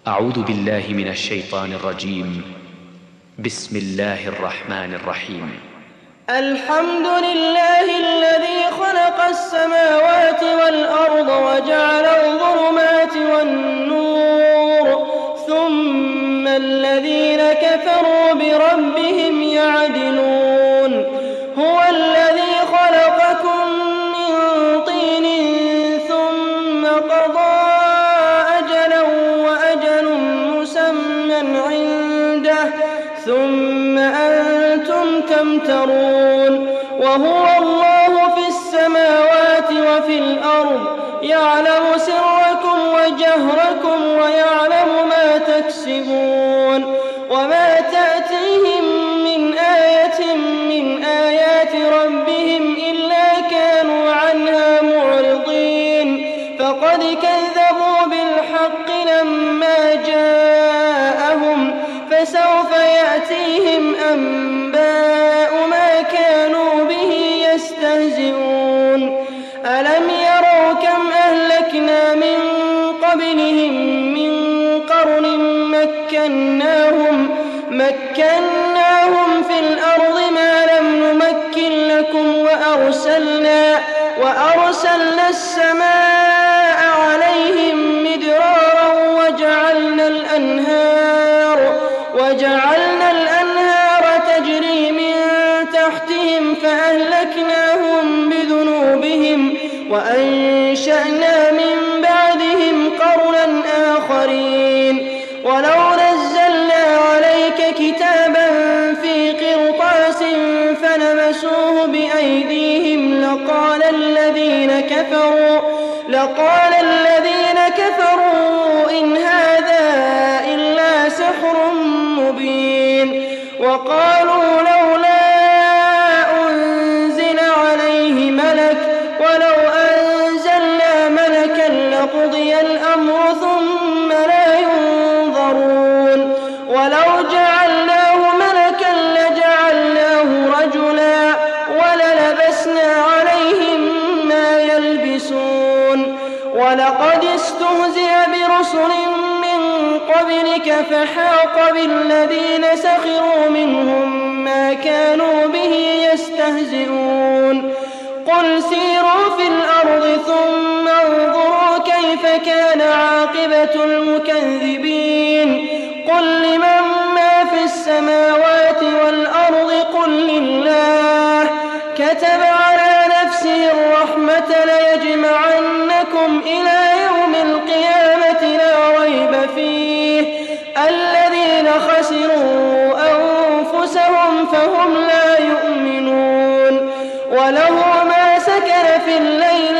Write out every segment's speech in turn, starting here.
أعوذ بالله من الشيطان الرجيم. بسم الله الرحمن الرحيم. الحمد لله الذي خلق السماوات والأرض وجعل الظلمات والنور ثم الذين كفروا بربهم يعدلون. هو الذي خلقكم من طين ثم قضى أجلا وأجل مسمى عنده ثم أنتم تمترون. وهو الله في السماوات وفي الأرض يعلم سركم وجهركم ويعلم ما تكسبون. وما تأتيهم من آية من آيات ربهم إلا كانوا عنها معرضين. فقد كذبوا بالحق لما جاءهم فسوف يأتيهم أنباء ما كانوا به يستهزئون. ألم يروا كم أهلكنا من قبلهم من قرن مكناهم في الأرض ما لم نمكن لكم وأرسلنا السماء عليهم مدرارا وجعلنا الأنهار تجري من تحتهم فأهلكناهم بذنوبهم وأنشأنا من بعدهم قرنا آخرين. ولو نزلنا عليك كتابا في قرطاس فلمسوه بأيديهم لقال الذين كفروا إن هذا إلا سحر مبين. وقالوا لولا أنزل عليه ملك ولو أنزلنا ملكا لقضي الأمر ثم لا ينظرون. ولو جعلناه ملكا لجعلناه رجلا وللبسنا عليهم ما يلبسون. ولقد استهزئ برسل من قبلك فحاق بالذين سخروا منهم ما كانوا به يستهزئون. قل سيروا في الأرض ثم انظروا كيف كان عاقبة المكذبين. قل لمن ما في السماوات والأرض قل لله. كتب على نفسه الرحمة ليجمعنكم إلى يوم القيامة لا ريب فيه. الذين خسروا أنفسهم فهم لا يؤمنون. وله ما سكن في الليل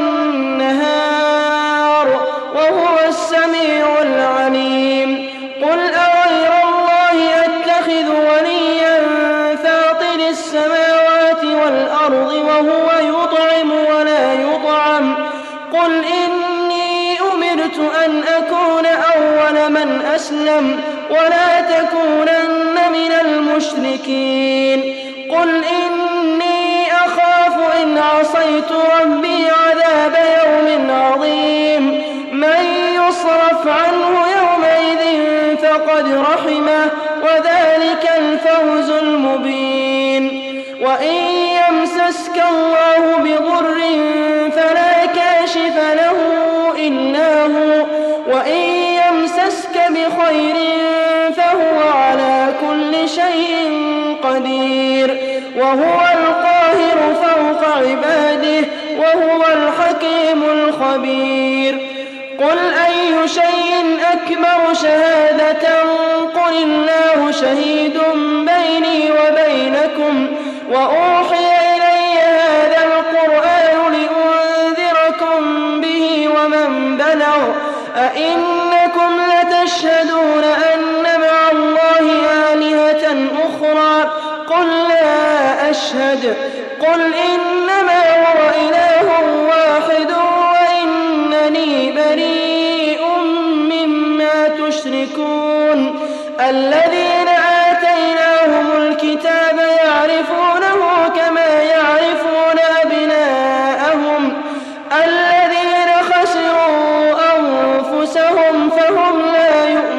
والنهار وهو السميع العليم. قل أغير الله أتخذ وليا فاطر السماوات والأرض وهو يطعم ولا يطعم. قل إني أمرت أن أكون أول من أسلم ولا تكونن من المشركين. قل إني أخاف إن عصيت ربي عذاب يوم عظيم. من يصرف عنه يومئذ فقد رحمه وذلك الفوز المبين. وإن يمسسك الله بضر فلا كاشف له إلا هو وإن يمسسك بخير فهو على كل شيء قدير. وهو القاهر فوق عباده وهو الحكيم الخبير. قل أي شيء أكبر شهادة قل الله شهيد بيني وبينكم وأوحي إلي هذا القرآن لأنذركم به ومن بلغ. أئنكم لتشهدون أن مع الله آلهة أخرى قل لا أشهد. قل إنما هو إله واحد وإنني بريء مما تشركون. الذين آتيناهم الكتاب يعرفونه كما يعرفون أبناءهم. الذين خسروا أنفسهم فهم لا يؤمنون.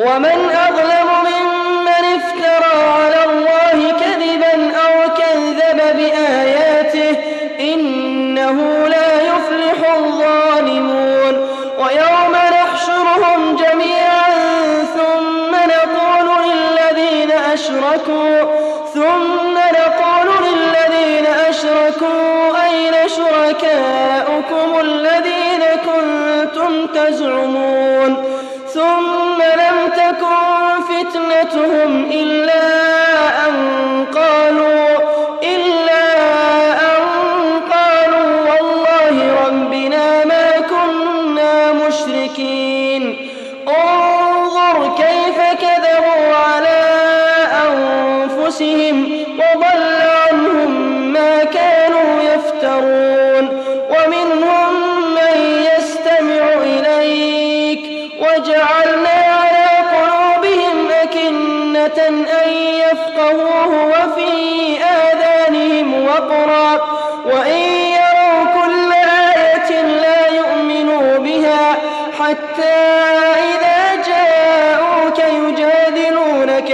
ومن أظلم ممن افترى على الله كذبا أو كذب بآياته إنه لا يفلح الظالمون ويوم نحشرهم جميعا ثم نقول للذين أشركوا أين شركاؤكم الذين كنتم تزعمون ثم لم تكن فتنتهم إلا أن قالوا والله ربنا ما كنا مشركين انظر كيف كذبوا على أنفسهم وضل عنهم ما كانوا يفترون ومنهم من يستمع إليك وجعلنا على قلوبهم أكنة أن يفقهوه وفي آذانهم وقرا وإن يروا كل آية لا يؤمنوا بها حتى إذا جاءوك يجادلونك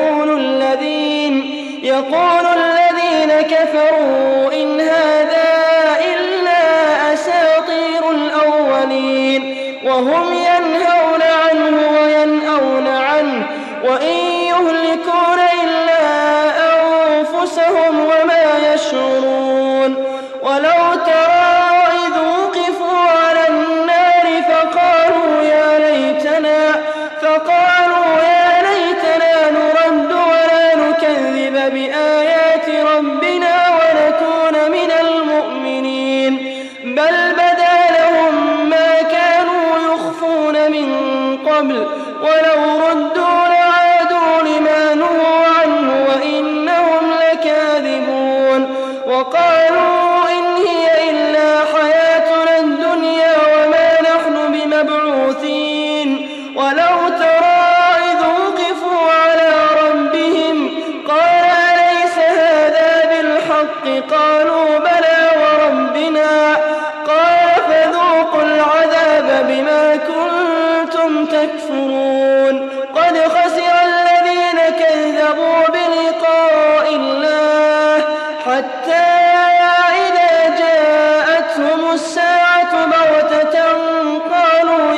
يقول الذين كفروا إن هذا إلا أساطير الأولين وهم ينهون عنه وينأون عنه وإن يهلكون إلا أنفسهم وما يشعرون ولو ترى إذ وقفوا على النار فقالوا يا ليتنا نرد ولا نكذب بآيات ربنا ونكون من المؤمنين بل بدا لهم ما كانوا يخفون من قبل ولو ردوا لعادوا لما نهوا عنه وإنهم لكاذبون وقالوا إن هي إلا حياتنا الدنيا وما نحن بمبعوثين ولو ترى إذ وقفوا على ربهم قال أليس هذا بالحق قالوا بلى وربنا قال فذوقوا العذاب بما كنتم تكفرون قد خسر الذين كذبوا بلقاء الله حتى إذا جاءتهم الساعة بغتة قالوا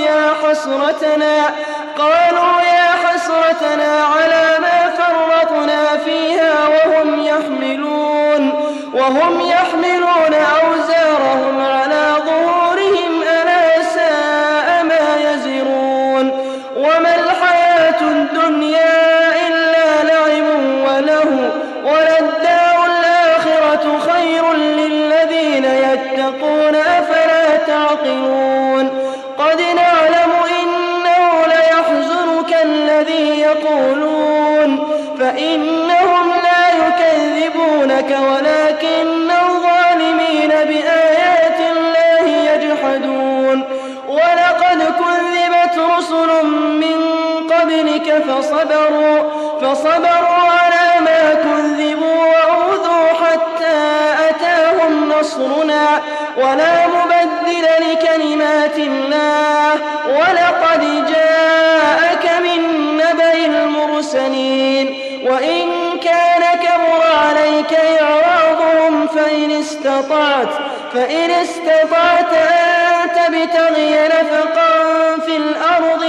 يا حسرتنا على ما فرطنا فيها وهم يحملون أوزارهم على ظهورهم ألا ساء ما يزرون وما الحياة الدنيا إلا لعب وله وللدار الآخرة خير للذين يتقون أفلا تعقلون قد نعلم إنه ليحزنك الذي يقولون فإنهم لا يكذبونك ولكن الظالمين بآيات الله يجحدون ولقد كذبت رسل من قبلك فصبروا على ما كذبوا وأوذوا حتى أتاهم نصرنا ولا مبدل لكلمات الله ولقد جاءك من نبأ المرسلين وإن كان كبر عليك إعراضهم فإن استطعت أن تبتغي نفقا في الأرض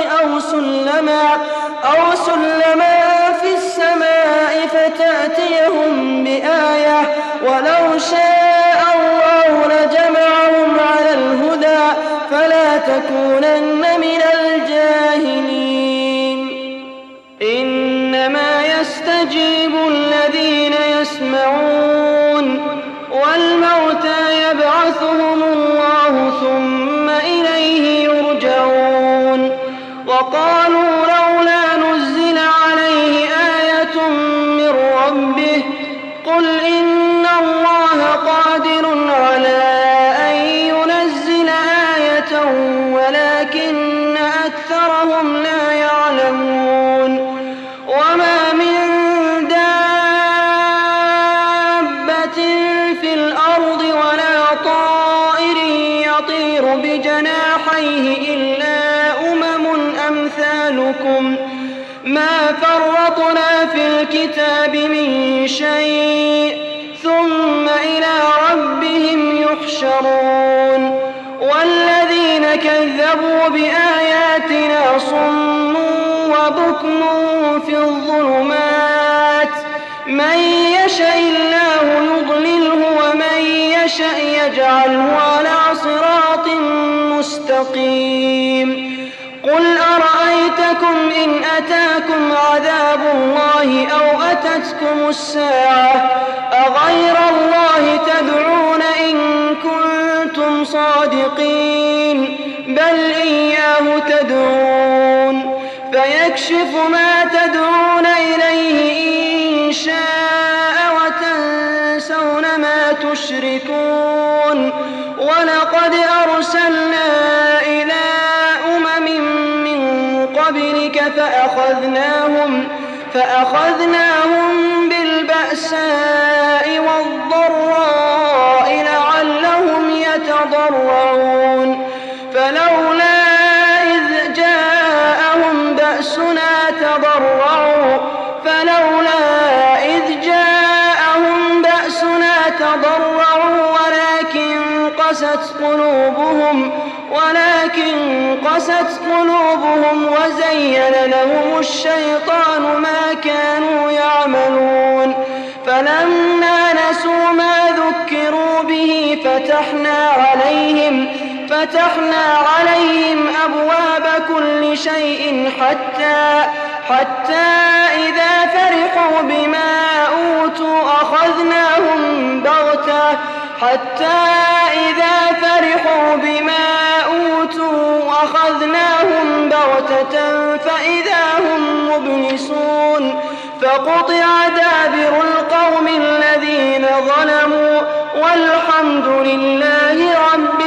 أو سلما في السماء فتأتيهم بآية ولو شاء الله لجمعهم على الهدى فلا تكونن من الجاهلين إنما يستجيب الذين يسمعون والموتى يبعثهم الله ثم إليه يرجعون وقالوا لولا نزل عليه آية من ربه قل إن الله قادر على أن ينزل آية ولكن أكثرهم لا يعلمون وما من دابة في الأرض ولا طائر يطير بجناحيه إلا أمم أمثالكم الكتاب من شيء ثم إلى ربهم يحشرون والذين كذبوا بآياتنا صم وبكم في الظلمات من يشاء الله يضلله ومن يشاء يجعله على صراط مستقيم قل أرأيتكم إن أتاكم عذاب الله أو أتتكم الساعة أغير الله تدعون إن كنتم صادقين بل إياه تدعون فيكشف ما تدعون إليه إن شاء وتنسون ما تشركون ولقد أرسلنا إلى قبلك فأخذناهم بالبأساء والضراء لعلهم يتضرعون فلولا إذ جاءهم بأسنا تضرعوا ولكن قست قلوبهم وزين لهم الشيطان ما كانوا يعملون فلما نسوا ما ذكروا به فتحنا عليهم أبواب كل شيء حتى إذا فرحوا بما أوتوا أخذناهم بغتة فإذا هم مبلسون فقطع دابر القوم الذين ظلموا والحمد لله رب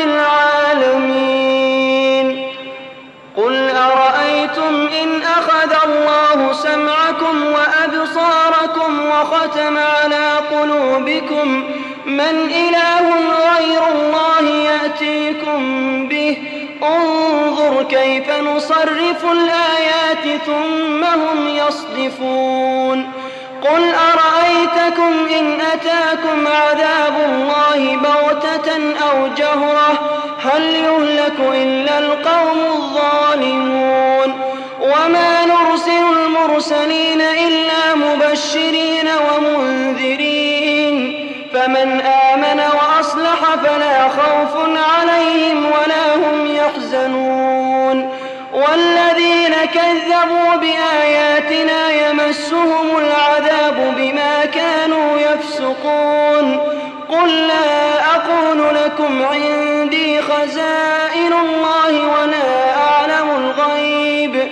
العالمين قل أرأيتم إن أخذ الله سمعكم وأبصاركم وختم على قلوبكم من إله غير الله يأتيكم به انظر كيف نصرف الآيات ثم هم يصدفون قل أرأيتكم إن أتاكم عذاب الله بغتة أو جهرة هل يهلك إلا القوم الظالمون وما نرسل المرسلين إلا مبشرين ومنذرين فمن آمن وأصلح فلا خوف عليهم ولا هم يحزنون والذين كذبوا بآياتنا يمسهم العذاب بما كانوا يفسقون قل لا أقول لكم عندي خزائن الله ولا أعلم الغيب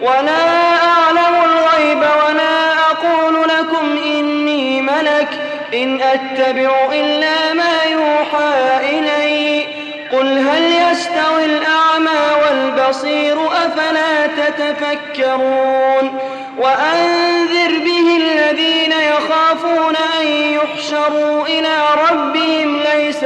ولا أقول لكم إني ملك إن أتبع إلا ما يوحى إلي قل هل يستوي الأعمى والبصير أفلا تتفكرون وأنذر به الذين يخافون أن يحشروا إلى ربهم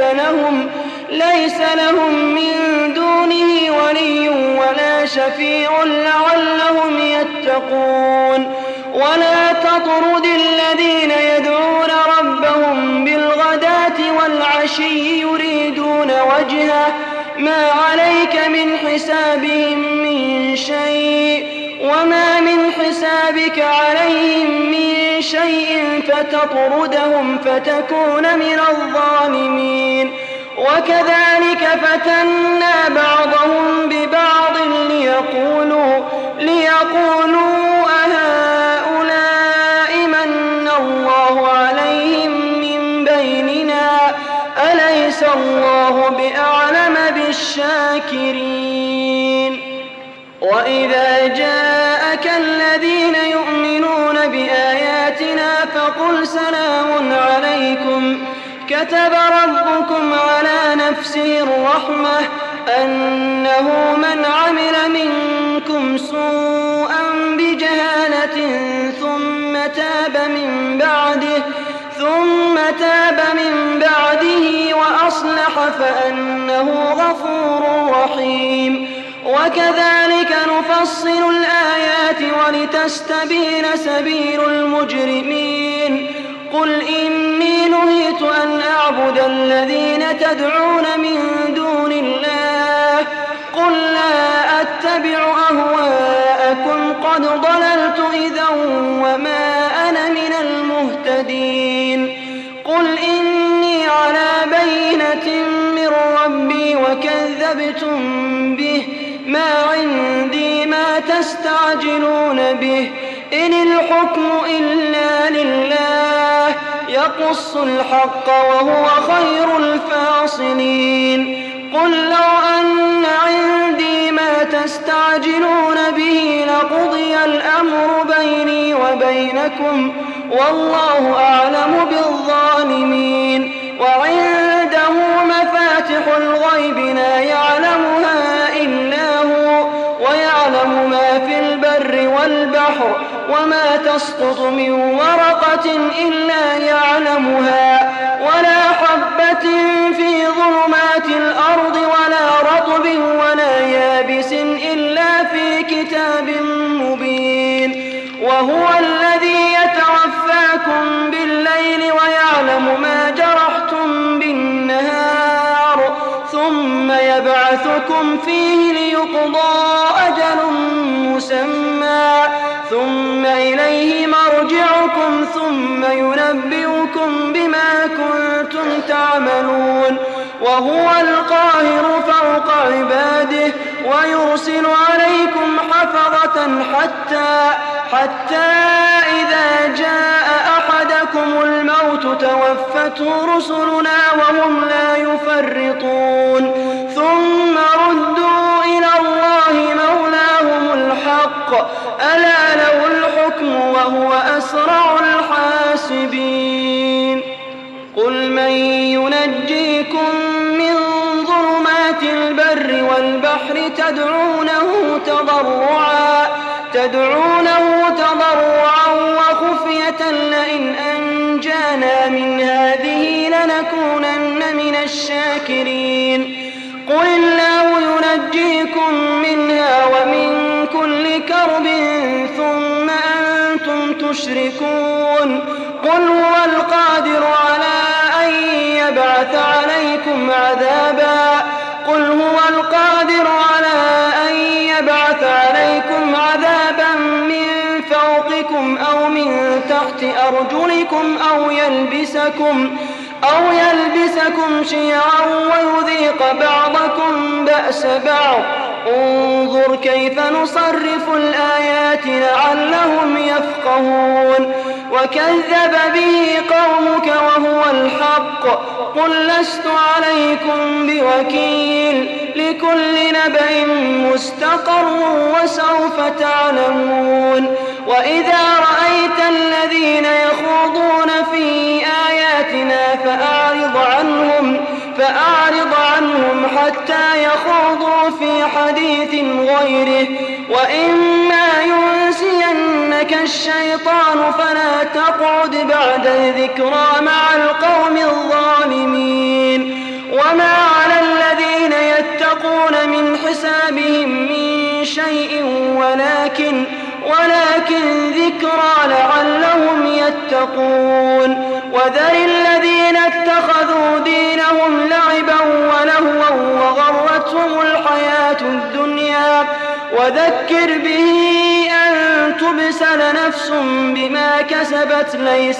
ليس لهم من دونه ولي ولا شفيع لعلهم يتقون ولا تطرد الذين يدعون ربهم بالغداة والعشي يريدون وجهه ما عليك من حسابهم من شيء وما من حسابك عليهم من شيء فتطردهم فتكون من الظالمين وكذلك فتنا بعضهم ببعض ليقولوا أهؤلاء من الله عليهم من بيننا أليس الله بأعلم بالشاكرين وإذا جاءك الذين يؤمنون بآياتنا فقل سلام عليكم كتب ربكم على نفسه الرحمة أنه من عمل منكم سوءا بجهالة ثم تاب من بعده وأصلح فأنه غفور رحيم وكذلك نفصل الآيات ولتستبين سبيل المجرمين. قل إني نهيت أن أعبد الذين تدعون من دون الله. قل لا أتبع أهواءكم قد ضللت إذا وما أنا من المهتدين. قل إني على بينة من ربي وكذبتم به، ما عندي ما تستعجلون به، إن الحكم إلا لله يقص الحق وهو خير الفاصلين. قل لو أن عندي ما تستعجلون به لقضي الأمر بيني وبينكم والله أعلم بالظالمين. وعنده مفاتح الغيب لا يعلمها إلا هو، ويعلم ما في البر والبحر، وما تسقط من ورقة إلا يعلمها، ولا حبة في ظلمات الأرض ولا رطب ولا يابس إلا في كتاب مبين. وهو الذي يتوفاكم بالليل ويعلم ما جرحتم بالنهار، ثم يبعثكم فيه ليقضى أجل مسمى، ثم إليه مرجعكم ثم ينبئكم بما كنتم تعملون. وهو القاهر فوق عباده ويرسل عليكم حفظة حتى إذا جاء أحدكم الموت توفته رسلنا وهم لا يفرطون، ثم ردوا إلى الله مولاهم الحق، ألا له الحكم وهو أسرع الحاسبين. قل من ينجيكم من ظلمات البر والبحر تدعونه تضرعا وخفية لئن أنجانا من هذه لنكونن من الشاكرين. قل الله ينجيكم منها ومن كل كرب ثم أنتم تشركون. قل هو القادر على أن يبعث عليكم عذابا من فوقكم أو من تحت أرجلكم أو يلبسكم شيعا ويذيق بعضكم بأس بعض. انظر كيف نصرف الآيات لعلهم يفقهون. وكذب به قومك وهو الحق. قل لست عليكم بوكيل، لكل نبأ مستقر وسوف تعلمون. وإذا رأيت الذين يخوضون في آياتنا فأعرض عنهم حتى يخوضوا في حديث غيره، وإما ينسينك الشيطان فلا تقعد بعد الذكرى مع القوم الظالمين. وما على الذين يتقون من حسابهم من شيء ولكن ذكرى لعلهم يتقون. وذر الذين اتخذوا دينهم لعبا ولهوا وغرتهم الحياة الدنيا، وذكر به أن تبسل نفس بما كسبت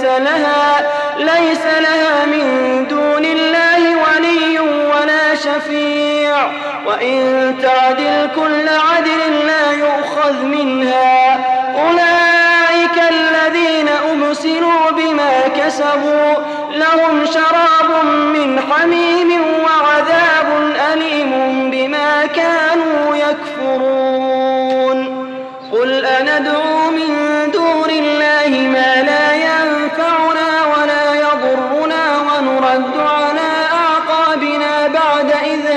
ليس لها من دون الله ولي ولا شفيع، وإن تعدل كل عدل لا يؤخذ منها. أولئك الذين أبسلوا بما كسبوا لهم شراب من حميم وعذاب أليم بما كانوا يكفرون. قل أندعو من دون الله ما لا ينفعنا ولا يضرنا ونرد على أعقابنا بعد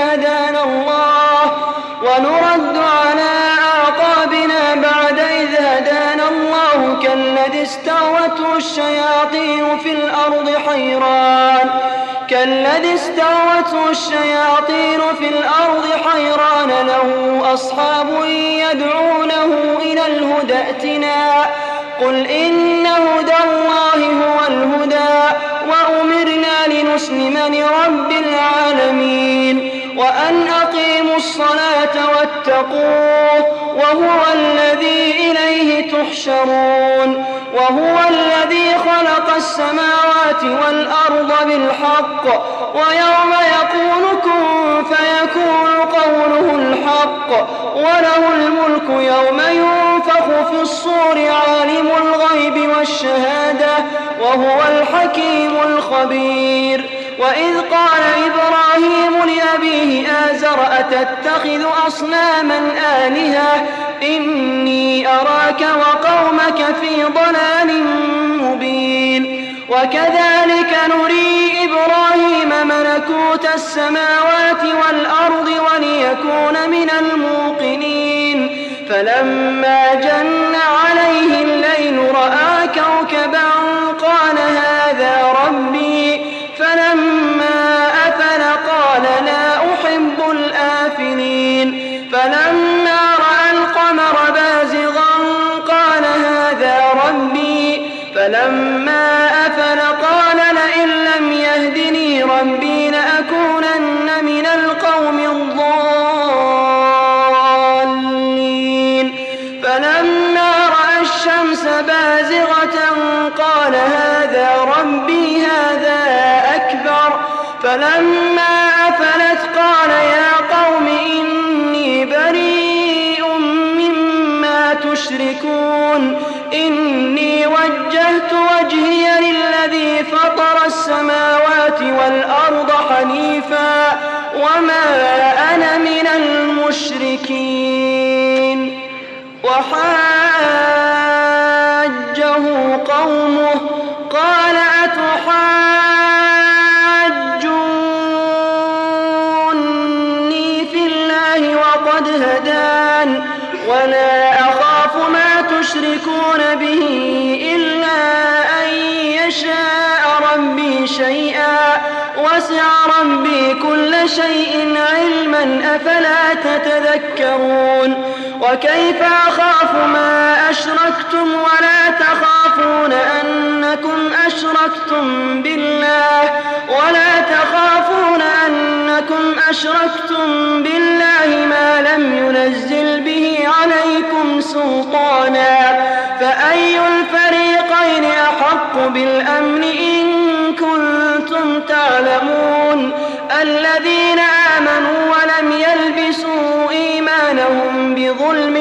إذ هدانا الله كالذي استهوته الشياطين في الأرض كالذي استهوته الشياطين في الأرض حيران له أصحاب يدعونه إلى الهدى ائتنا قل إن هدى الله هو الهدى وأمرنا لنسلم لرب العالمين وأن أقيموا الصلاة واتقوه وهو الذي إليه تحشرون وهو الذي خلق السماوات والأرض بالحق ويوم يقول كن فيكون قوله الحق وله الملك يوم ينفخ في الصور عالم الغيب والشهادة وهو الحكيم الخبير وإذ قال إبراهيم لأبيه آزر أتتخذ أصناما آلهة إني أراك وقومك في ضلال مبين وكذلك نري إبراهيم ملكوت السماوات والأرض وليكون من الموقنين فلما جن عليه الليل رأى كوكبا قال هذا ربي فلما أفل قال لا أحب الآفلين فلما رأى القمر بازغا قال هذا ربي فلما أفل قال لئن لم يهدني ربي لأكونن من القوم الضالين فلما رأى الشمس بازغة قال هذا ربي هذا أكبر فلما أفلت قال يا قوم إني بريء مما تشركون إني وجهت وجهي للذي فطر السماوات والأرض حنيفا وما أنا من المشركين وحاجه قومه قال أتحاجوني في الله وقد هدان ولا أخاف ما تشركون به إلا أن يشاء ربي شيئا وسع ربي كل شيء علما أفلا تتذكرون وكيف أخاف ما أشركتم ولا تخافون أنكم أشركتم بالله ما لم ينزل به عليكم سلطانا فأي الفريقين أحق بالأمن إن كنتم تعلمون الذين آمنوا ولم يلبسوا إيمانهم بظلم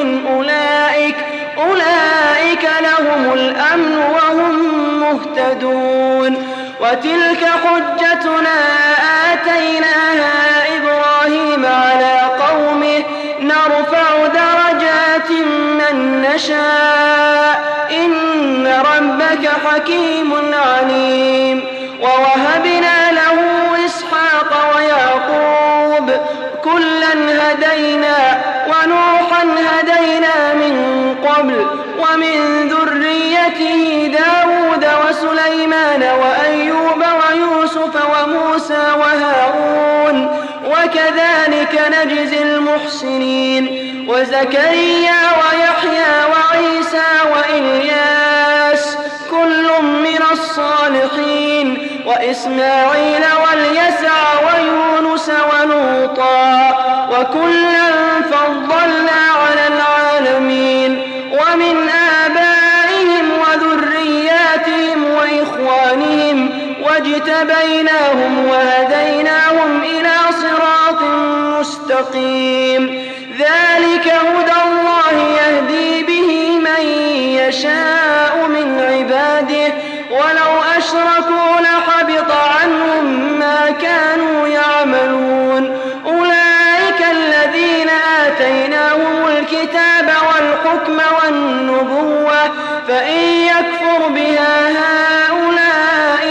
أولئك لهم الأمن وهم مهتدون وتلك حجتنا آتيناها إبراهيم على قومه نرفع درجات من نشاء إن ربك حكيم عليم ووهبنا له إسحاق ويعقوب كلا هدينا ونوحا هدينا من قبل ومن ذريته داود وسليمان وأيوب ويوسف وموسى وهارون وكذلك نجزي المحسنين وزكريا ويحيى وعيسى وإلياس كل من الصالحين وإسماعيل واليسع ويونس ولوطا وكلا فضلنا على العالمين ومن آبائهم وذرياتهم وإخوانهم واجتبيناهم وهديناهم إلى صراط مستقيم ذلك هدى الله يهدي به من يشاء من عباده ولو أشركوا لحبط عنهم ما كانوا يعملون أولئك الذين آتيناهم الكتاب والحكم والنبوة فإن يكفر بها هؤلاء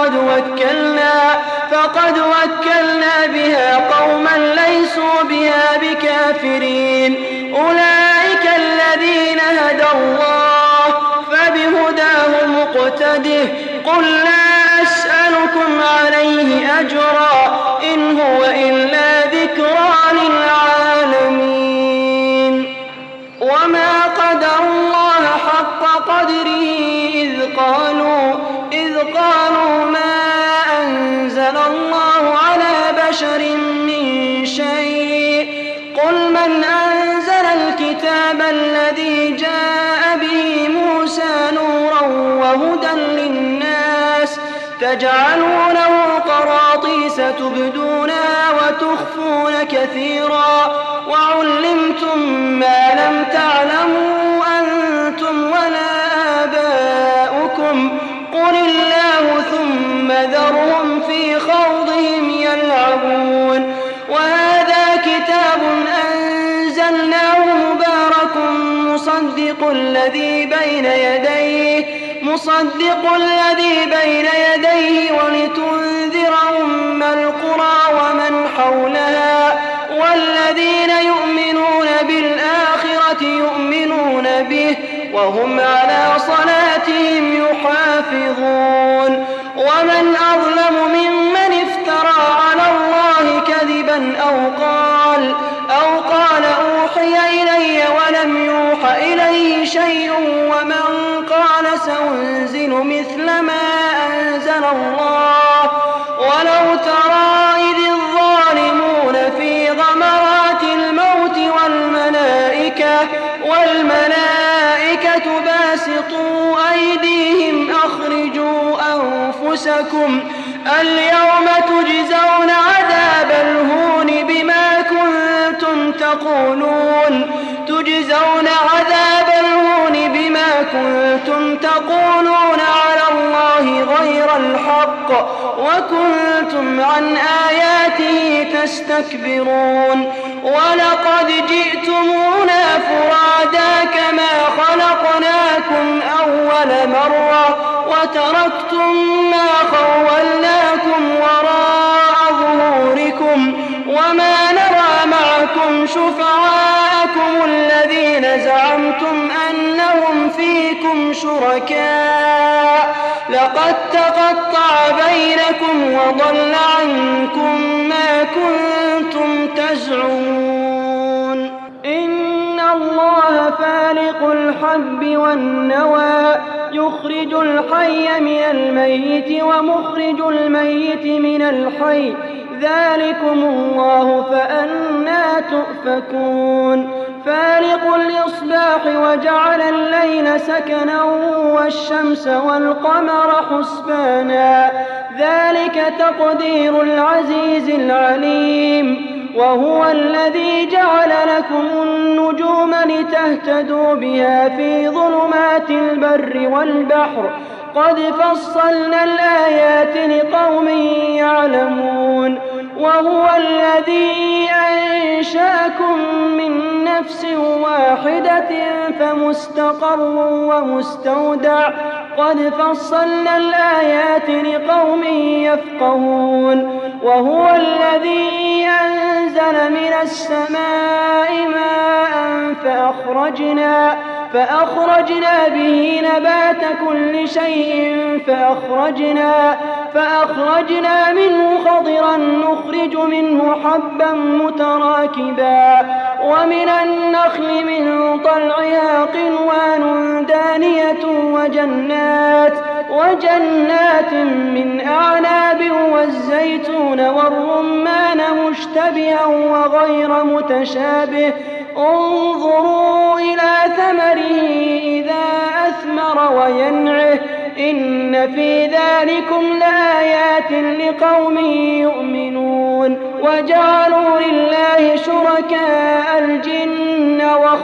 فقد وكلنا بها قوما ليسوا بها بكافرين أولئك الذين هدى الله فبهداه مقتده قل لا أسألكم لكم عليه أجرا إن هو إلا ذكرى للعالمين. وما قدروا الله حق قدره إذ قالوا ما أنزل الله على بشر من شيء قل من أنزل الكتاب الذي جاء به موسى نورا وهدى للناس تجعلونه قراطيس تبدونها وتخفون كثيرا وعلمتم ما لم تعلموا أنتم ولا آباؤكم قل الله ثم ذرهم في خوضهم يلعبون. وهذا كتاب أنزلناه مبارك مصدق الذي بين يديه ولتنذر أم القرى ومن حولها والذين يؤمنون بالآخرة يؤمنون به وهم على صلاتهم يحافظون. ومن أظلم ممن افترى على الله كذبا أو قال أوحي إلي ولم يوح إليه شيء ومن قال سأنزل مثل ما أنزل الله. ولو ترى إذ الظالمون في غمرات الموت والملائكة باسطوا أيديهم أخرجوا أنفسكم اليوم تجزون عذاب الهون بما كنتم تقولون على الله غير الحق وكنتم عن آياته تستكبرون. ولقد جئتمونا فرادا كما خلقناكم أول مرة وتركتم ما خولناكم وراء ظهوركم وما نرى معكم شفعاءكم الذين زعمتم أنهم فيكم شركاء لقد تقطع بينكم وضل عنكم ما كنتم تزعمون. إن الله فالق الحب والنوى يخرج الحي من الميت ومخرج الميت من الحي ذلكم الله فأنى تؤفكون. فالق الإصباح وجعل الليل سكنا والشمس والقمر حسبانا ذلك تقدير العزيز العليم. وهو الذي جعل لكم النجوم لتهتدوا بها في ظلمات البر والبحر قد فصلنا الآيات لقوم يعلمون. وهو الذي أنشأكم من نفس واحدة فمستقر ومستودع قد فصلنا الآيات لقوم يفقهون. وهو الذي أنزل من السماء ماء فأخرجنا به نبات كل شيء فأخرجنا منه خضرا نخرج منه حبا متراكبا ومن النخل من طلعها قنوان دانية وجنات من أعناب والزيتون والرمان مشتبها وغير متشابه انظروا إلى ثمره إذا أثمر وينعه إن في ذلكم لآيات لقوم يؤمنون. وجعلوا لله شركاء الجن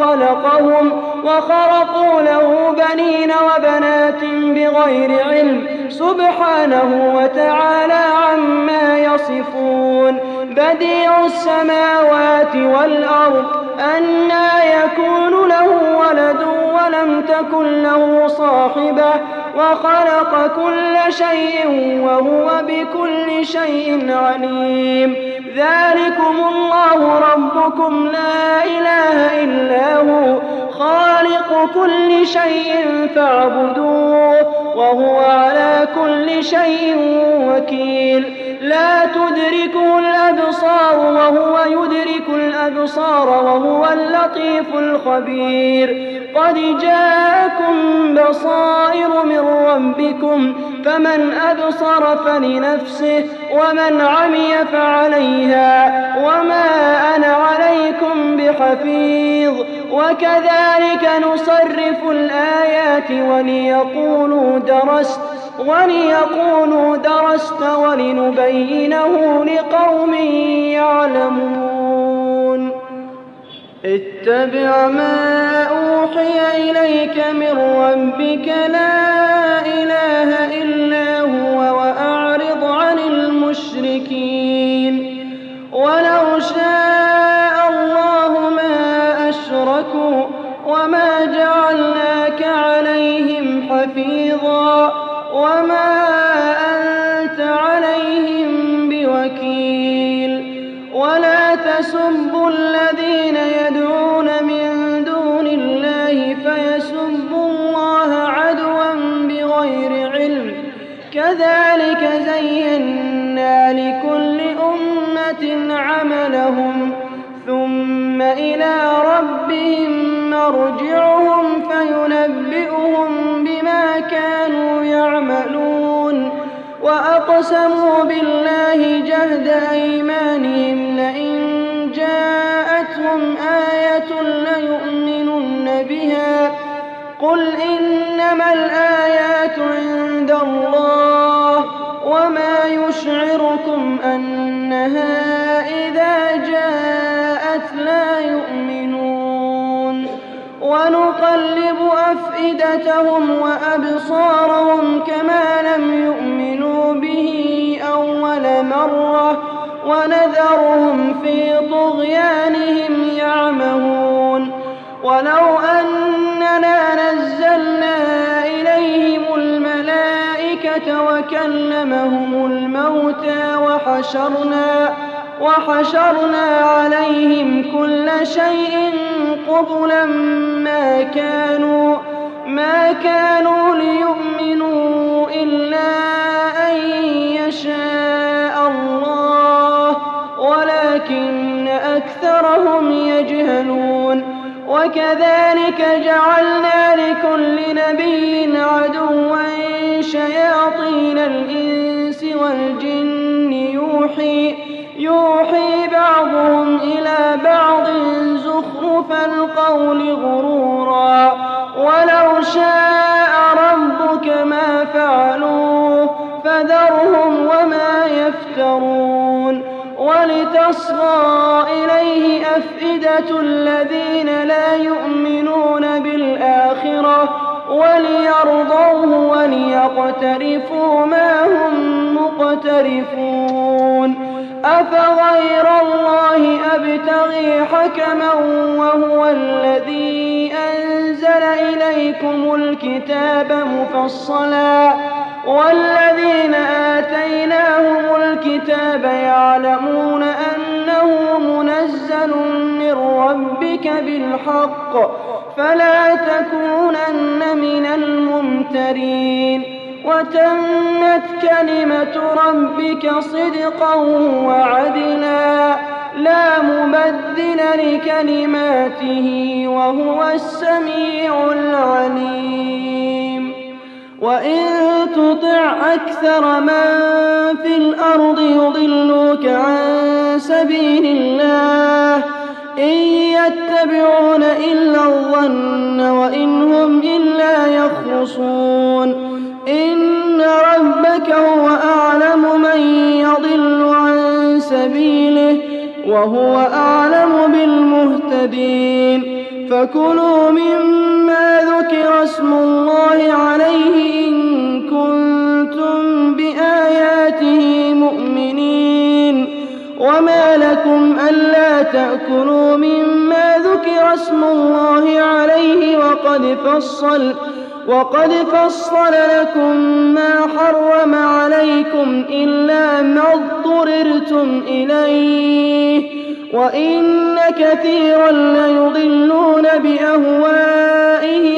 وخلقوا له بنين وبنات بغير علم سبحانه وتعالى عما يصفون. بديع السماوات والأرض أنى يكون له ولد ولم تكن له صاحبة وخلق كل شيء وهو بكل شيء عليم. ذلكم الله ربكم لا إله إلا هو خالق خالق كل شيء فاعبدوه وهو على كل شيء وكيل. لا تدركه الأبصار وهو يدرك الأبصار وهو اللطيف الخبير. قد جاءكم بصائر من ربكم فمن أبصر فلنفسه ومن عمي فعليها وما أنا عليكم بحفيظ. وكذلك نصرف الآيات وليقولوا درست ولنبينه لقوم يعلمون. اتبع ما أوحي إليك من ربك لا إله إلا هو وأعرض عن المشركين. ولو شاء الله ما أشركوا وما جعلناك عليهم حفيظا وما أنت عليهم بوكيل. ولا تسبوا الذين يدعون من دون الله فيسبوا الله عدوا بغير علم. كذلك زينا لكل أمة عملهم ثم إلى ربهم مرجعهم فينبئهم بما كانوا يعملون. وأقسموا بالله جهد أيمانهم لئن جاءتهم آية ليؤمنن بها. قل إنما الآيات عند الله وما يشعركم أنها إذا جاءت لا يؤمنون. ونقلب أفئدتهم وأبصارهم كما لم يؤمنوا به أول مرة ونذرهم في طغيانهم يعمهون. ولو أننا نزلنا إليهم الملائكة وكلمهم الموتى وحشرنا عليهم كل شيء قبلا ما كانوا ليؤمنوا إلا أن يشاء الله ولكن أكثرهم يجهلون. وكذلك جعلنا لكل نبي عدوا شياطين الإنس والجن يوحي بعضهم إلى بعض زخرف القول غرورا. ولو شاء ربك ما فعلوه فذرهم وما يفترون. ولتصغى إليه أفئدة الذين لا يؤمنون بالآخرة وليرضوه وليقترفوا ما هم مقترفون. أفغير الله أبتغي حكما وهو الذي أنزل إليكم الكتاب مفصلا والذين آتيناهم الكتاب يعلمون أنه منزل من ربك بالحق فلا تكونن من الممترين. وتمت كلمة ربك صدقا وعدلا لا مبدل لكلماته وهو السميع العليم. وإن تطع أكثر من في الأرض يضلوك عن سبيل الله إن يتبعون إلا الظن وإن هم إلا يخرصون. إن ربك هو أعلم من يضل عن سبيله وهو أعلم بالمهتدين. فكلوا مما ذكر اسم الله عليه إن كنتم بآياته مؤمنين. وما لكم ألا تأكلوا مما ذكر اسم الله عليه وقد فصل لكم ما حرم عليكم إلا ما اضطررتم إليه وإن كثيرا ليضلون بأهوائهم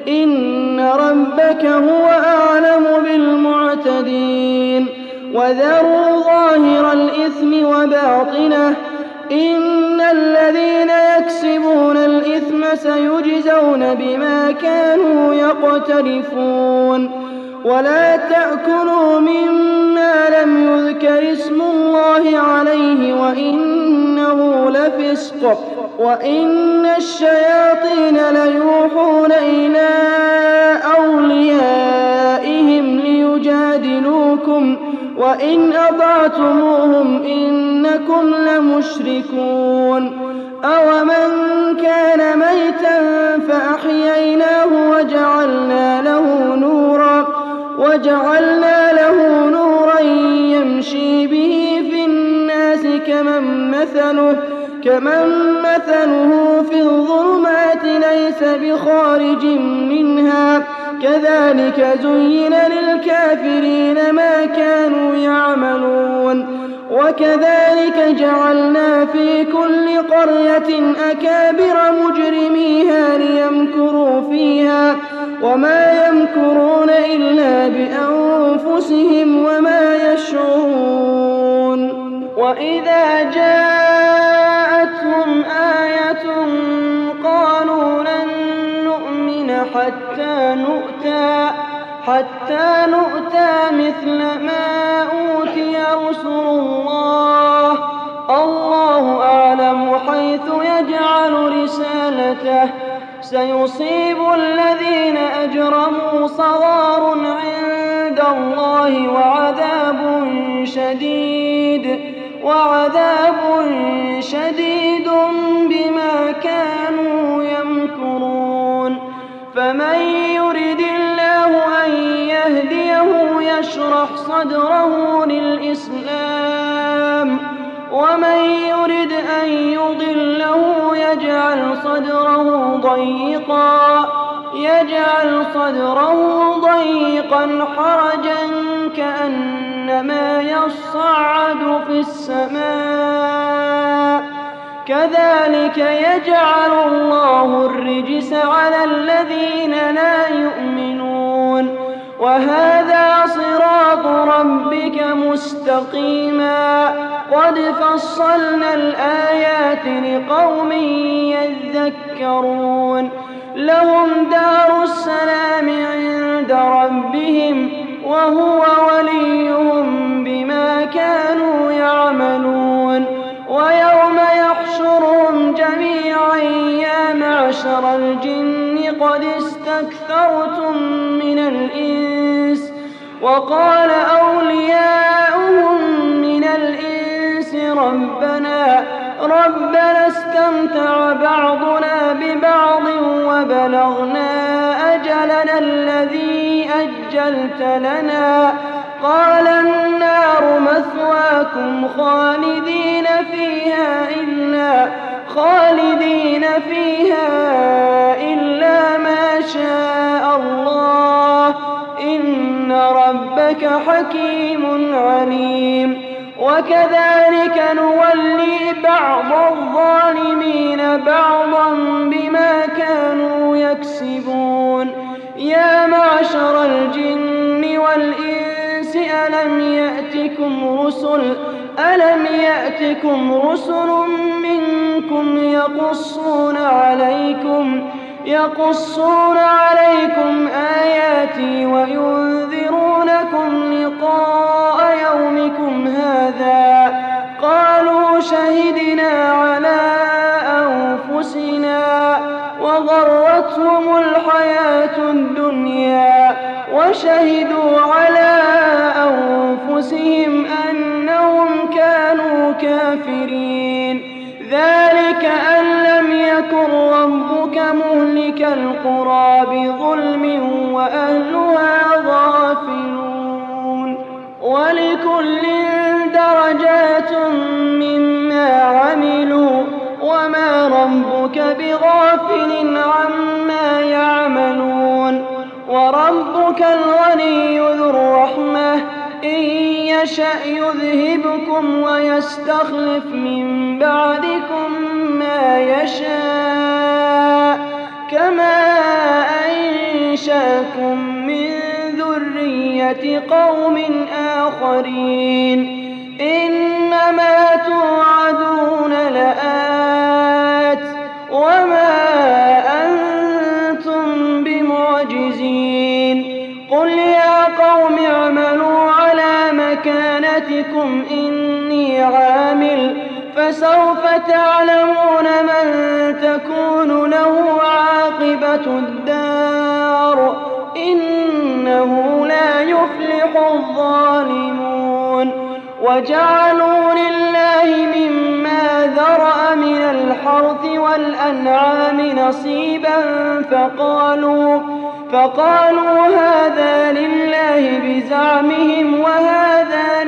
إن ربك هو أعلم بالمعتدين وذروا ظاهر الإثم وباطنه إن الذين يكسبون الإثم سيجزون بما كانوا يقترفون ولا تأكلوا مما لم يذكر اسم الله عليه وإنه لفسق وإن الشياطين ليوحون إلى أوليائهم ليجادلوكم وإن أطعتموهم إنكم لمشركون أومن كان ميتا فأحييناه وجعلنا له نورا يمشي به في الناس كمن مثله في الظلمات ليس بخارج منها كذلك زين للكافرين ما كانوا يعملون وكذلك جعلنا في كل قرية أكابر مجرميها ليمكروا فيها وما يمكرون إلا بأنفسهم وما يشعرون وإذا جاءتهم آية قالوا لن نؤمن حتى نؤتى مثل ما أوتي رسل الله أعلم حيث يجعل رسالته سيصيب الذين أجرموا صغار عند الله وعذاب شديد بما كانوا يمكرون فمن يرد الله أن يهديه يشرح صدره للإسلام ومن يرد أن يضله يجعل صدره ضيقا حرجا كأنما يصعد في السماء كذلك يجعل الله الرجس على الذين لا يؤمنون وهذا صراط ربك مستقيما قد فصلنا الآيات لقوم يذكرون لهم دار السلام عند ربهم وهو وليهم بما كانوا يعملون ويوم يحشرهم جميعا يا معشر الجن قد استكثرتم من الإنس وقال أولياؤهم من الإنس ربنا استمتع بعضنا ببعض وبلغنا أجلنا الذي أجلت لنا قال النار مثواكم خالدين فيها إلا ما شاء الله إن ربك حكيم عليم وكذلك نولي بعض الظالمين بعضا بما كانوا يكسبون يا معشر الجن والإنس ألم يأتكم رسل منكم يقصون عليكم آياتي وينذرونكم لقاء يومكم هذا قالوا شهدنا على أنفسنا وغرتهم الحياة الدنيا وشهدوا على أنفسهم أنهم كانوا كافرين ذلك أن لم يكن ربك مهلك القرى بظلم وأهلها غافلون ولكل درجات مما عملوا وما ربك بغافل عما يعملون وربك الغني ذو الرحمة إن يشأ يذهبكم ويستخلف من بعدكم ما يشاء كما أنشأكم لكم من ذرية قوم آخرين إنما توعدون لآت وما أنتم بمعجزين قل يا قوم اعملوا على مكانتكم إني عامل فسوف تعلمون من تكون له عاقبة الدار إنه لا يفلح الظالمون وجعلوا لله مما ذرأ من الحرث والأنعام نصيبا فقالوا هذا لله بزعمهم وهذا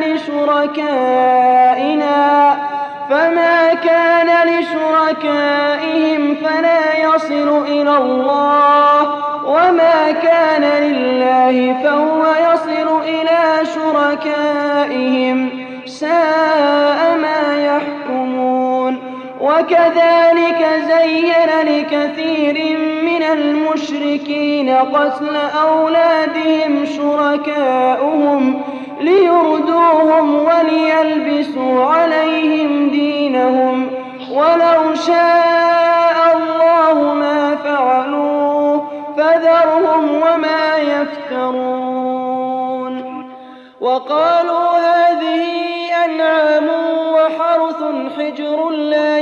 لشركائنا فما كان لشركائهم فلا يصل إلى الله وما كان لله فهو يصل إلى شركائهم ساء ما يحكمون وكذلك زين لكثير من المشركين قتل أولادهم شركاؤهم ليردوهم وليلبسوا عليهم دينهم ولو شاء الله ما فعلوه فذرهم وما يفترون وقالوا هذه أنعام وحرث حجر لا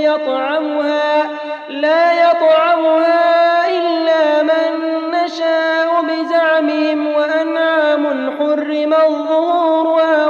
يطعمها إلا من نشاء بزعمهم وأنعام حرمت ظهورها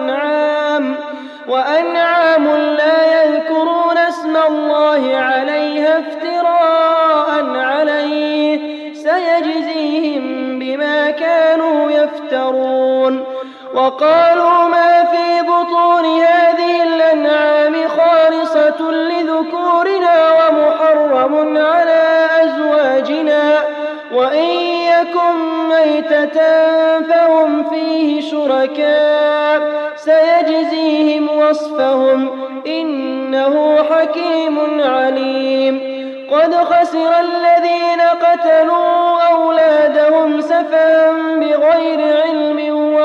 وأنعام لا يذكرون اسم الله عليها افتراء عليه سيجزيهم بما كانوا يفترون وقالوا ما في بطون هذه الأنعام خالصة لذكورنا ومحرم على أزواجنا وإن يكن ميتة فهم فيه شركاء سيجزيهم وصفهم إنه حكيم عليم قد خسر الذين قتلوا أولادهم سفها بغير علم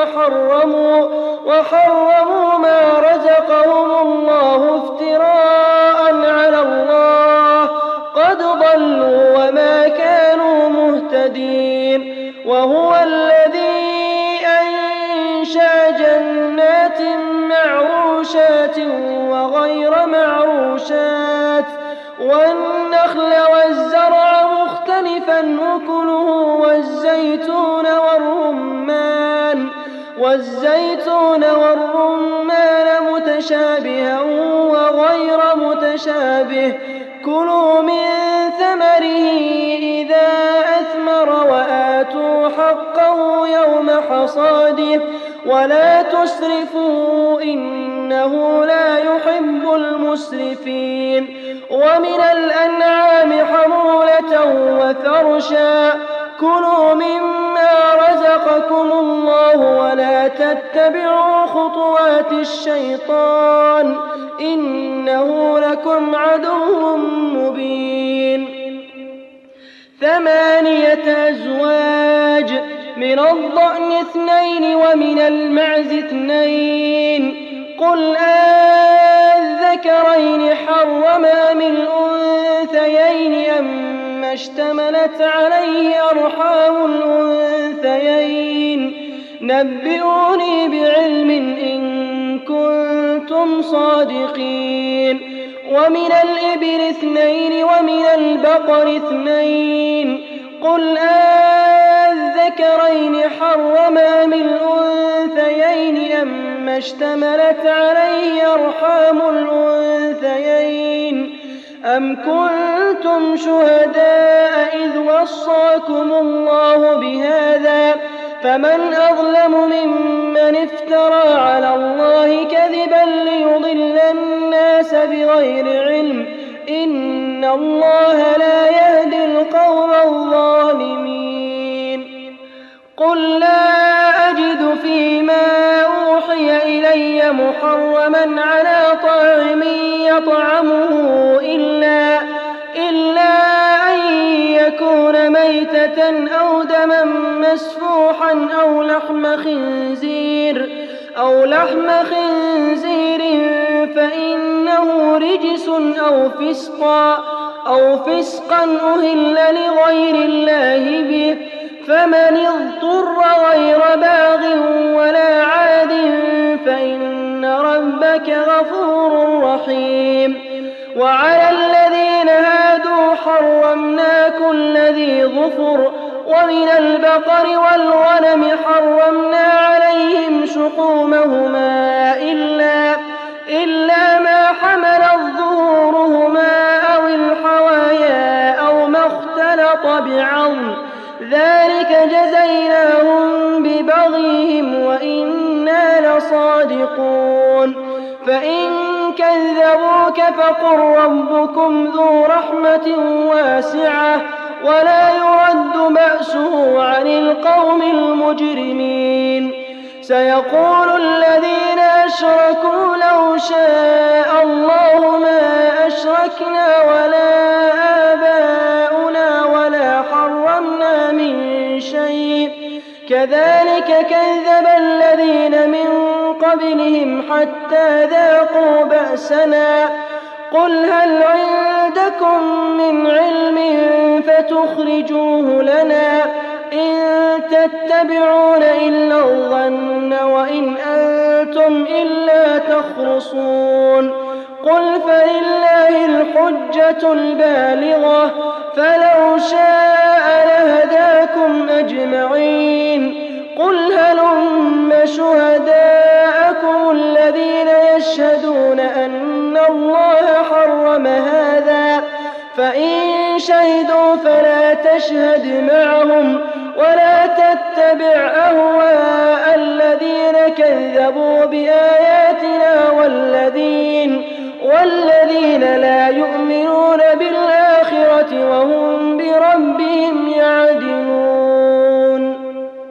وحرموا ما رزقهم الله افتراء على الله قد ضلوا وما كانوا مهتدين وهو الذي أنشأ جنات معروشات وغير معروشات والنخل والزرع مختلفا أكله والزيتون والرمان متشابها وغير متشابه كلوا من ثمره إذا أثمر وآتوا حقه يوم حصاده ولا تسرفوا إنه لا يحب المسرفين ومن الأنعام حمولة وفرشا كلوا مما رزقكم الله ولا تتبعوا خطوات الشيطان إنه لكم عدو مبين 8 أزواج من الضأن 2 ومن المعز 2 قل أذكرين حرم أم الأنثيين أما اشتملت عليه أرحام الأنثيين نبئوني بعلم إن كنتم صادقين ومن الإبل 2 ومن البقر 2 قل أذكرين حرم أم الأنثيين أما اشتملت عليه أرحام الأنثيين أم كنتم شهداء إذ وصاكم الله بهذا فمن أظلم ممن افترى على الله كذبا ليضل الناس بغير علم إن الله لا يهدي القوم الظالمين قل لا أجد فيما أوحي إلي محرما على طاعم يطعمه إلا أن يكون ميتا ميتة أو دما مسفوحا أو لحم خنزير فإنه رجس أو فسقا أهل لغير الله به، فمن اضطر غير باغ ولا عاد فإن ربك غفور رحيم. وعلى الذين هادوا حرمنا كل ذي ظفر، ومن البقر والغنم حرمنا عليهم شحومهما إلا ما حملت ظهورهما أو الحوايا أو ما اختلط بعظم، ذلك جزيناهم ببغيهم وإنا لصادقون. فإن كذبوك فقل ربكم ذو رحمة واسعة ولا يرد بأسه عن القوم المجرمين. سيقول الذين أشركوا لو شاء الله ما أشركنا ولا آباؤنا ولا حرمنا من شيء، كذلك كذب الذين من قبلهم حتى ذاقوا بأسنا. قل هل عندكم من علم فتخرجوه لنا؟ إن تتبعون إلا الظن وإن أنتم إلا تخرصون. قل فلله الحجة البالغة، فلو شاء لهداكم أجمعين. قل هلم شهداءكم الذين يشهدون أن الله حرم هذا، فإن شهدوا فلا تشهد معهم ولا تتبع أهواء الذين كذبوا بآياتنا والذين لا يؤمنون بالآخرة وهم بربهم يعدلون.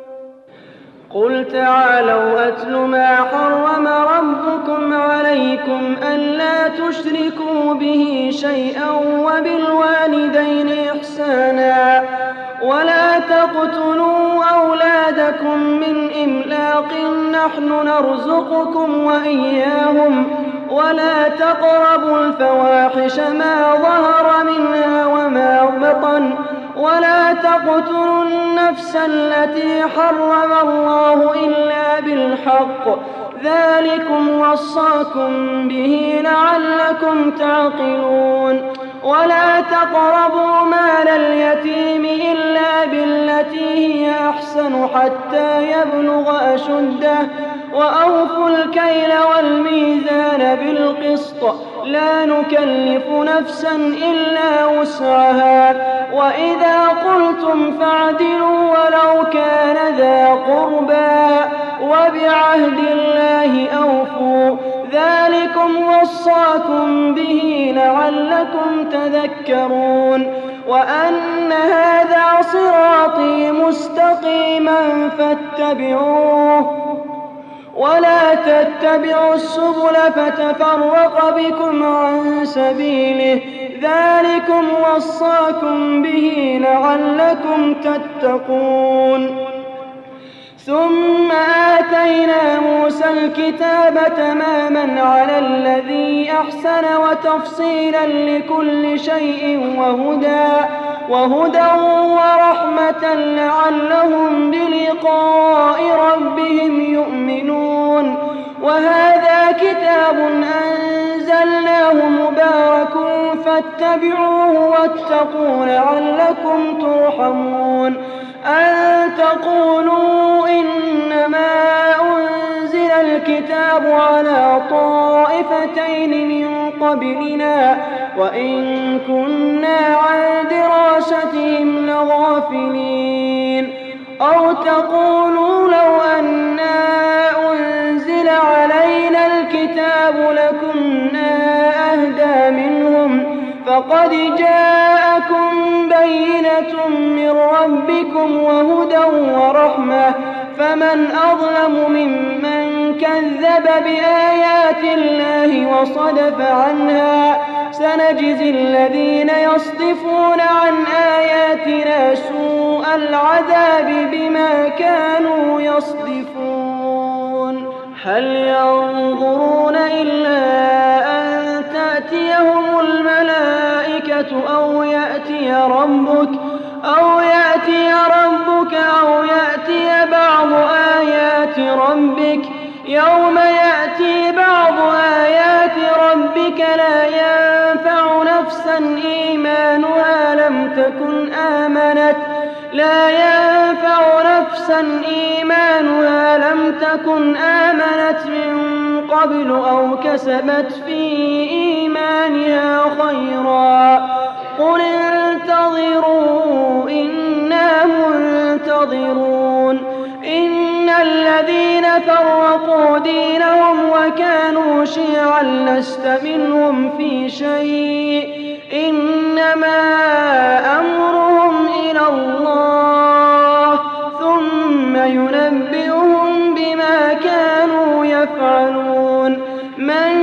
قل تعالوا أتل ما حرم ربكم عليكم ألا تشركوا به شيئا وبالوالدين إحسانا ولا تقتلوا أولادكم من إملاق نحن نرزقكم وإياهم ولا تقربوا الفواحش ما ظهر منها وما بطن ولا تقتلوا النفس التي حرم الله إلا بالحق، ذلكم وصاكم به لعلكم تعقلون. ولا تقربوا مال اليتيم إلا بالتي هي أحسن حتى يبلغ أشده، وأوفوا الكيل والميزان بالقسط، لا نكلف نفسا إلا وسعها، وإذا قلتم فاعدلوا ولو كان ذا قربى، وبعهد الله أوفوا، ذلكم وصاكم به لعلكم تذكرون. وأن هذا صراطي مستقيما فاتبعوه ولا تتبعوا السبل فتفرق بكم عن سبيله، ذلكم وصاكم به لعلكم تتقون. ثم آتينا موسى الكتاب تماما على الذي أحسن وتفصيلا لكل شيء وهدى ورحمة لعلهم بلقاء ربهم يؤمنون. وهذا كتاب أنزلناه مبارك فاتبعوه واتقوا لعلكم ترحمون. أن تقولوا إنما أنزل الكتاب على طائفتين من قبلنا وإن كنا عن دراستهم لغافلين، أو تقولوا لو أنا أنزل علينا الكتاب لكنا أهدى منهم، فقد جاءكم بينة من ربكم وهدى ورحمة، فمن أظلم ممن كذب بآيات الله وصدف عنها. سنجزي الذين يصدفون عن آياتنا سوء يصدفون هل ينظرون إلا أن تأتيهم الملائكة أو يأتي ربك أو يأتي بعض آيات ربك يوم يأتي بعض آيات ربك لا ينفع نفسا إيمانها لم تكن آمنت من قبل أو كسبت في إيمانها خيرا قل انتظروا إنا منتظرون إن الذين فرقوا دينهم وكانوا شيعا لست منهم في شيء إنما أمرهم إلى الله ثم ينبئهم بما كانوا يفعلون من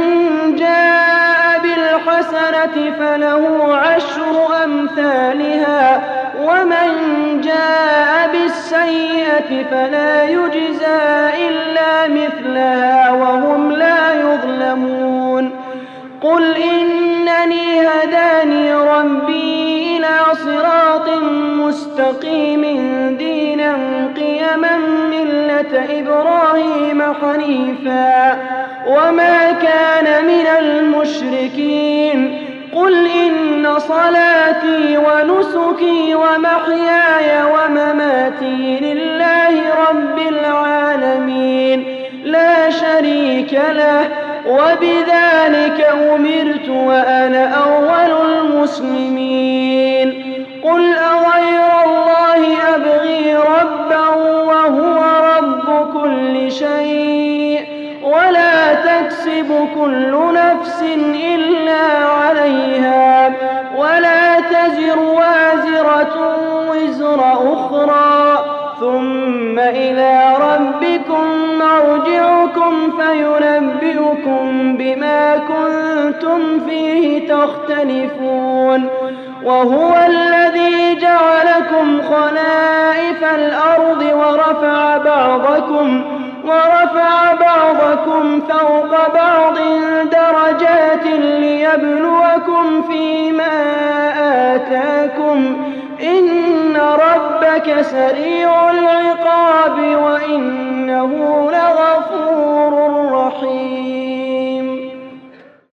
جاء بالحسنة فله 10 أمثالها ومن جاء بالسيئة فلا يجزى إلا مثلها وهم لا يظلمون قل إنني هداني ربي إلى صراط مستقيم دينا قيما ملة إبراهيم حنيفا وما كان من المشركين قل إن صلاتي ونسكي ومحياي ومماتي لله رب العالمين لا شريك له وبذلك أمرت وأنا أول المسلمين قل أغير الله أبغي ربا وهو رب كل شيء ولا تكسب كل نفس إلا عليها ولا تزر وازرة وزر أخرى ثم إلى ربكم مرجعكم فينبئكم بما كنتم فيه تختلفون وهو الذي جعلكم خلائف الأرض ورفع بعضكم فوق بعض درجات ليبلوكم فيما آتاكم إن ربك سريع العقاب وإنه لغفور رحيم